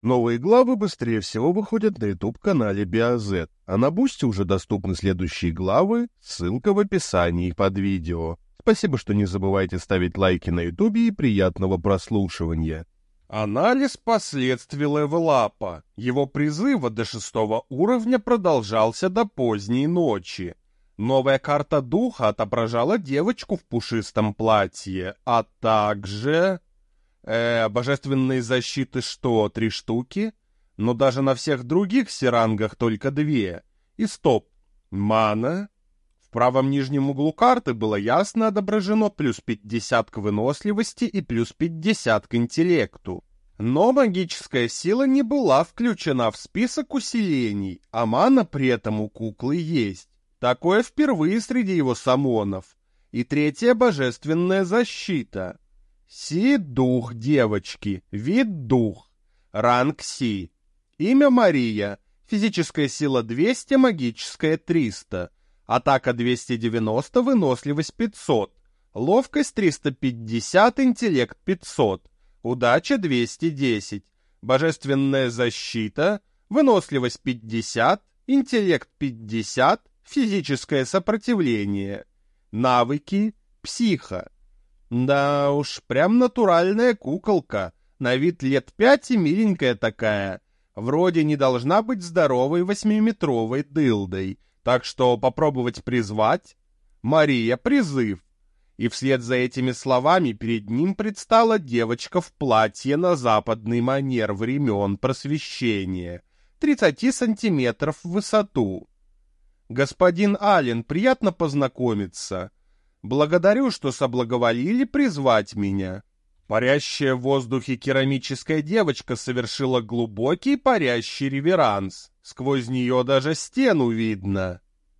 Новые главы быстрее всего выходят на YouTube-канале BioZ, а на Бусти уже доступны следующие главы, ссылка в описании под видео. Спасибо, что не забывайте ставить лайки на YouTube и приятного прослушивания. Анализ последствий левелапа. Его призыва до 6 уровня продолжался до поздней ночи. Новая карта духа отображала девочку в пушистом платье, а также... божественные защиты что, 3 штуки? Но даже на всех других серангах только 2. И стоп, мана... В правом нижнем углу карты было ясно отображено плюс 50 к выносливости и плюс 50 к интеллекту. Но магическая сила не была включена в список усилений, а мана при этом у куклы есть. Такое впервые среди его самонов. И 3-я божественная защита. Си-дух девочки, вид дух, ранг Си. Имя Мария, физическая сила 200, магическая 300. Атака 290, выносливость 500, ловкость 350, интеллект 500, удача 210, божественная защита, выносливость 50, интеллект 50, физическое сопротивление. Навыки психа. Да уж, прям натуральная куколка, на вид лет 5 и миленькая такая. Вроде не должна быть здоровой 8-метровой дылдой. Так что попробовать призвать? Мария, призыв. И вслед за этими словами перед ним предстала девочка в платье на западный манер времен Просвещения, 30 сантиметров в высоту. Господин Аллен, приятно познакомиться. Благодарю, что соблаговолили призвать меня. Парящая в воздухе керамическая девочка совершила глубокий парящий реверанс. Сквозь нее даже стену видно.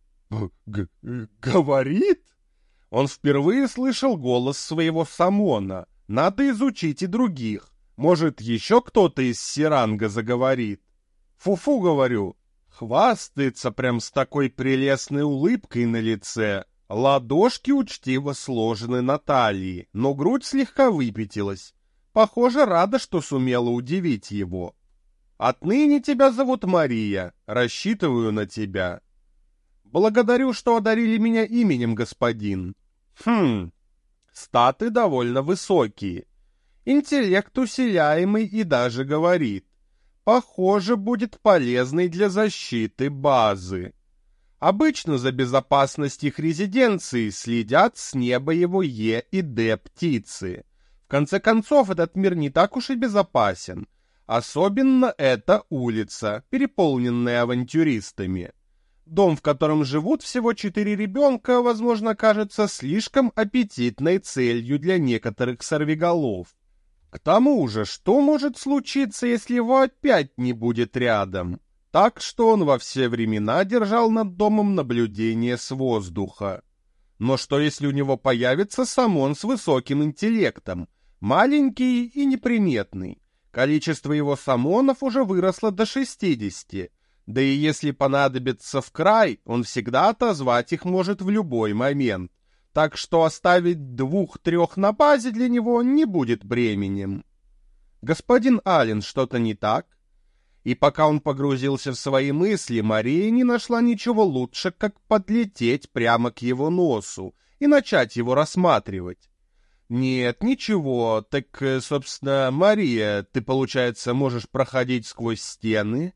Говорит? Он впервые слышал голос своего самона. Надо изучить и других. Может, еще кто-то из Сиранга заговорит. Фу-фу, говорю. Хвастается прям с такой прелестной улыбкой на лице. Ладошки учтиво сложены на талии, но грудь слегка выпятилась. Похоже, рада, что сумела удивить его. Отныне тебя зовут Мария. Рассчитываю на тебя. Благодарю, что одарили меня именем, господин. Статы довольно высокие. Интеллект усиляемый и даже говорит. Похоже, будет полезной для защиты базы. Обычно за безопасность их резиденции следят с неба его Е и Д птицы. В конце концов, этот мир не так уж и безопасен. Особенно эта улица, переполненная авантюристами. Дом, в котором живут всего 4 ребенка, возможно, кажется слишком аппетитной целью для некоторых сорвиголов. К тому же, что может случиться, если его опять не будет рядом? Так что он во все времена держал над домом наблюдение с воздуха. Но что если у него появится самон с высоким интеллектом, маленький и неприметный? Количество его самонов уже выросло до 60, да и если понадобится в край, он всегда отозвать их может в любой момент, так что оставить 2-3 на базе для него не будет бременем. Господин Аллен, что-то не так? И пока он погрузился в свои мысли, Мария не нашла ничего лучше, как подлететь прямо к его носу и начать его рассматривать. Нет, ничего, так, собственно, Мария, ты, получается, можешь проходить сквозь стены?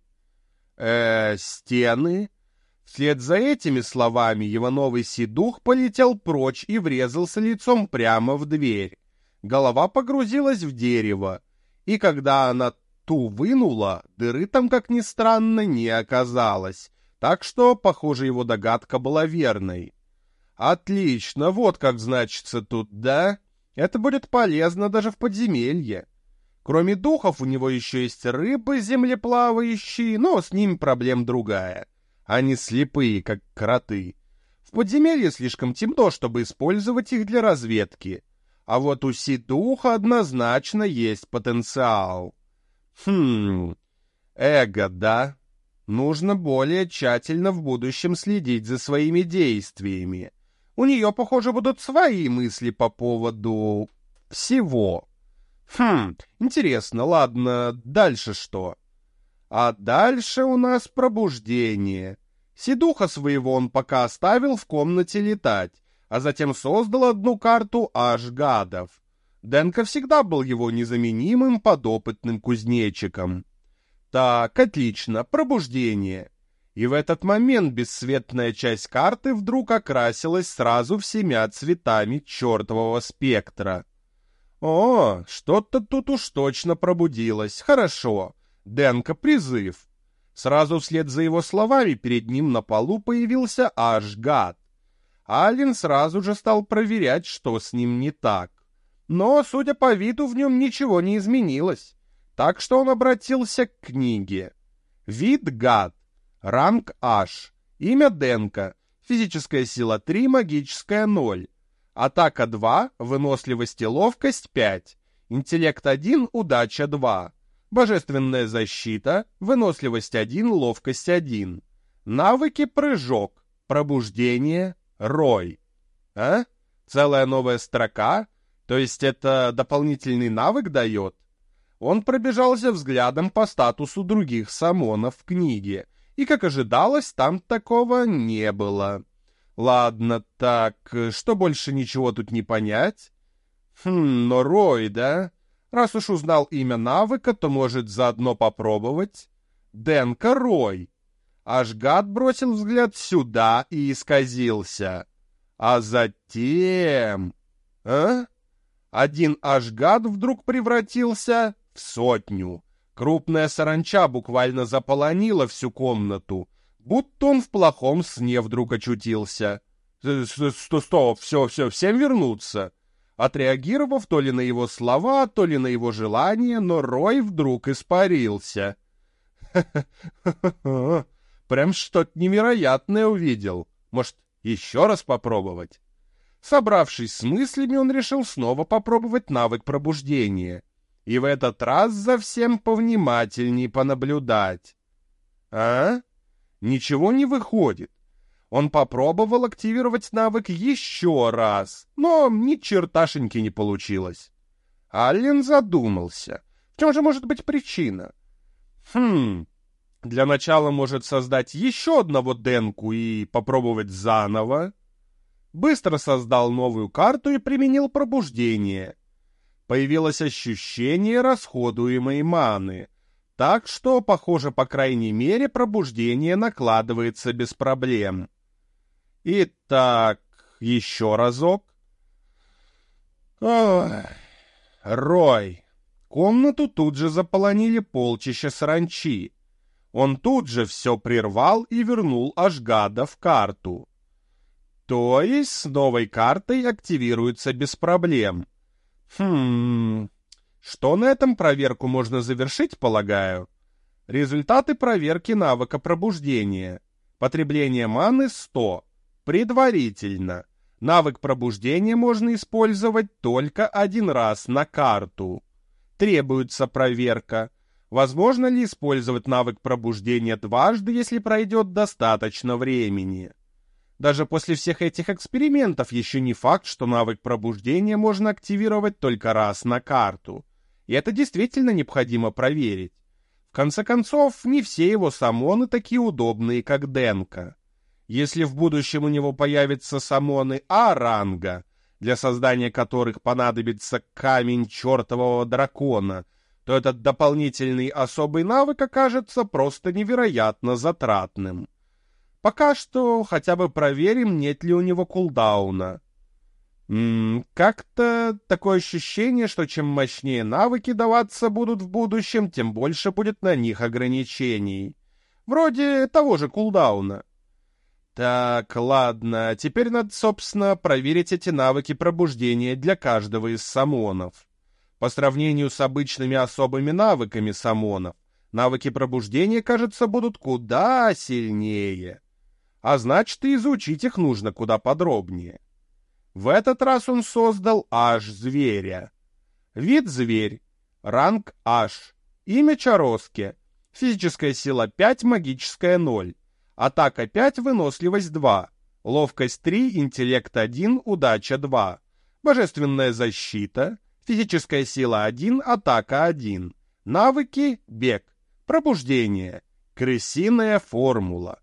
Стены? Вслед за этими словами его новый седух полетел прочь и врезался лицом прямо в дверь. Голова погрузилась в дерево, и когда она ту вынула, дыры там, как ни странно, не оказалось, так что, похоже, его догадка была верной. Отлично, вот как значится тут, да? Это будет полезно даже в подземелье. Кроме духов у него еще есть рыбы землеплавающие, но с ними проблем другая. Они слепые, как кроты. В подземелье слишком темно, чтобы использовать их для разведки. А вот у Си-духа однозначно есть потенциал. Эго, да? Нужно более тщательно в будущем следить за своими действиями. У нее, похоже, будут свои мысли по поводу всего. Интересно, ладно, дальше что? А дальше у нас пробуждение. Седуха своего он пока оставил в комнате летать, а затем создал одну карту аж гадов. Денка всегда был его незаменимым подопытным кузнечиком. Так, отлично, пробуждение. И в этот момент бесцветная часть карты вдруг окрасилась сразу всемя цветами чертового спектра. О, что-то тут уж точно пробудилось. Хорошо. Денка призыв. Сразу вслед за его словами перед ним на полу появился аж гад. Ален сразу же стал проверять, что с ним не так. Но, судя по виду, в нем ничего не изменилось. Так что он обратился к книге. Вид гад. Ранг аж. Имя Денка. Физическая сила 3, магическая 0. Атака 2, выносливость и ловкость 5. Интеллект 1, удача 2. Божественная защита, выносливость 1, ловкость 1. Навыки прыжок, пробуждение, рой. А? Целая новая строка? То есть это дополнительный навык дает? Он пробежался взглядом по статусу других самонов в книге, и, как ожидалось, там такого не было. Ладно, так, что больше ничего тут не понять? Но рой, да? Раз уж узнал имя навыка, то может заодно попробовать. Денка рой. Аж гад бросил взгляд сюда и исказился. А затем... Один аж гад вдруг превратился в 100. Крупная саранча буквально заполонила всю комнату, будто он в плохом сне вдруг очутился. Стоп, все, всем вернуться. Отреагировав то ли на его слова, то ли на его желание, но Рой вдруг испарился. Прям что-то невероятное увидел. Может, еще раз попробовать? Собравшись с мыслями, он решил снова попробовать навык пробуждения. И в этот раз за всем повнимательней понаблюдать. Ничего не выходит. Он попробовал активировать навык еще раз, но ни черташеньки не получилось. Аллен задумался. В чем же может быть причина? Для начала может создать еще одного Денку и попробовать заново. Быстро создал новую карту и применил пробуждение. Появилось ощущение расходуемой маны, так что, похоже, по крайней мере, пробуждение накладывается без проблем. Итак, еще разок. Рой. Комнату тут же заполонили полчища саранчи. Он тут же все прервал и вернул Ашгада в карту. То есть с новой картой активируется без проблем. Что на этом проверку можно завершить, полагаю? Результаты проверки навыка пробуждения. Потребление маны 100. Предварительно. Навык пробуждения можно использовать только один раз на карту. Требуется проверка. Возможно ли использовать навык пробуждения дважды, если пройдет достаточно времени? Даже после всех этих экспериментов еще не факт, что навык пробуждения можно активировать только раз на карту. И это действительно необходимо проверить. В конце концов, не все его самоны такие удобные, как Денка. Если в будущем у него появятся самоны А-ранга, для создания которых понадобится камень чертового дракона, то этот дополнительный особый навык окажется просто невероятно затратным. Пока что хотя бы проверим, нет ли у него кулдауна. Как-то такое ощущение, что чем мощнее навыки даваться будут в будущем, тем больше будет на них ограничений. Вроде того же кулдауна. Так, ладно, теперь надо, собственно, проверить эти навыки пробуждения для каждого из самонов. По сравнению с обычными особыми навыками самонов, навыки пробуждения, кажется, будут куда сильнее. А значит, и изучить их нужно куда подробнее. В этот раз он создал аж зверя. Вид зверь. Ранг аж. Имя Чароске. Физическая сила 5, магическая 0. Атака 5, выносливость 2. Ловкость 3, интеллект 1, удача 2. Божественная защита. Физическая сила 1, атака 1. Навыки — бег. Пробуждение. Крысиная формула.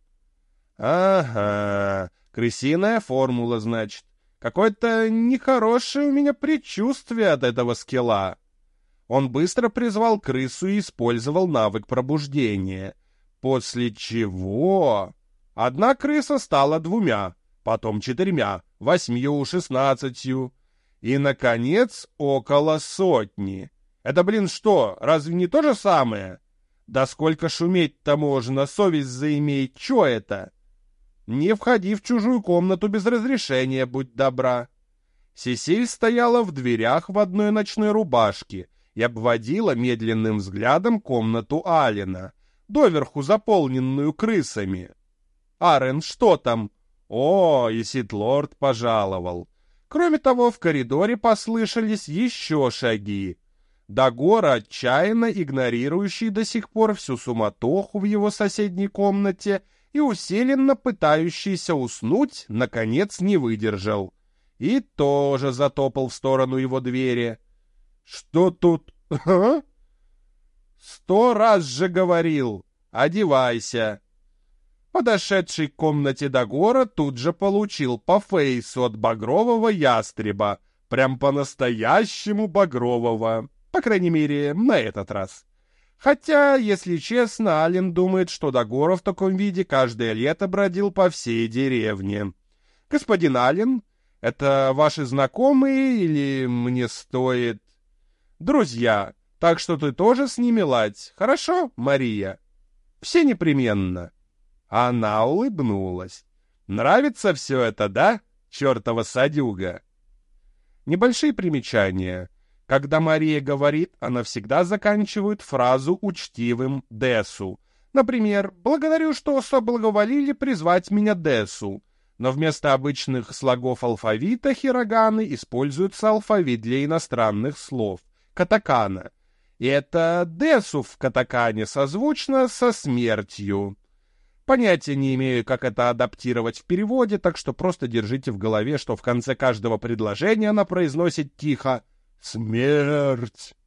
Ага, крысиная формула, значит. Какое-то нехорошее у меня предчувствие от этого скилла. Он быстро призвал крысу и использовал навык пробуждения. После чего... Одна крыса стала 2, потом 4, 8, 16 и, наконец, около 100. Это, блин, что, разве не то же самое? Да сколько шуметь-то можно, совесть заиметь, чё это? Не входи в чужую комнату без разрешения, будь добра. Сесиль стояла в дверях в одной ночной рубашке и обводила медленным взглядом комнату Алина, доверху заполненную крысами. «Арен, что там?» «О, и Ситлорд пожаловал». Кроме того, в коридоре послышались еще шаги. Дагор, отчаянно игнорирующий до сих пор всю суматоху в его соседней комнате и усиленно пытающийся уснуть, наконец не выдержал. И тоже затопал в сторону его двери. «Что тут? 100 раз же говорил! Одевайся!» Подошедший к комнате Дагора тут же получил по фейсу от багрового ястреба, прям по-настоящему багрового, по крайней мере, на этот раз. Хотя, если честно, Ален думает, что Дагора в таком виде каждое лето бродил по всей деревне. «Господин Ален, это ваши знакомые или мне стоит...» «Друзья, так что ты тоже с ними ладь, хорошо, Мария?» «Все непременно». Она улыбнулась. «Нравится все это, да, чертова садюга?» Небольшие примечания. Когда Мария говорит, она всегда заканчивает фразу учтивым «десу». Например, «благодарю, что соблаговолили призвать меня десу». Но вместо обычных слогов алфавита хироганы используется алфавит для иностранных слов — катакана. И это «десу» в катакане созвучно со смертью. Понятия не имею, как это адаптировать в переводе, так что просто держите в голове, что в конце каждого предложения она произносит тихо «Смерть».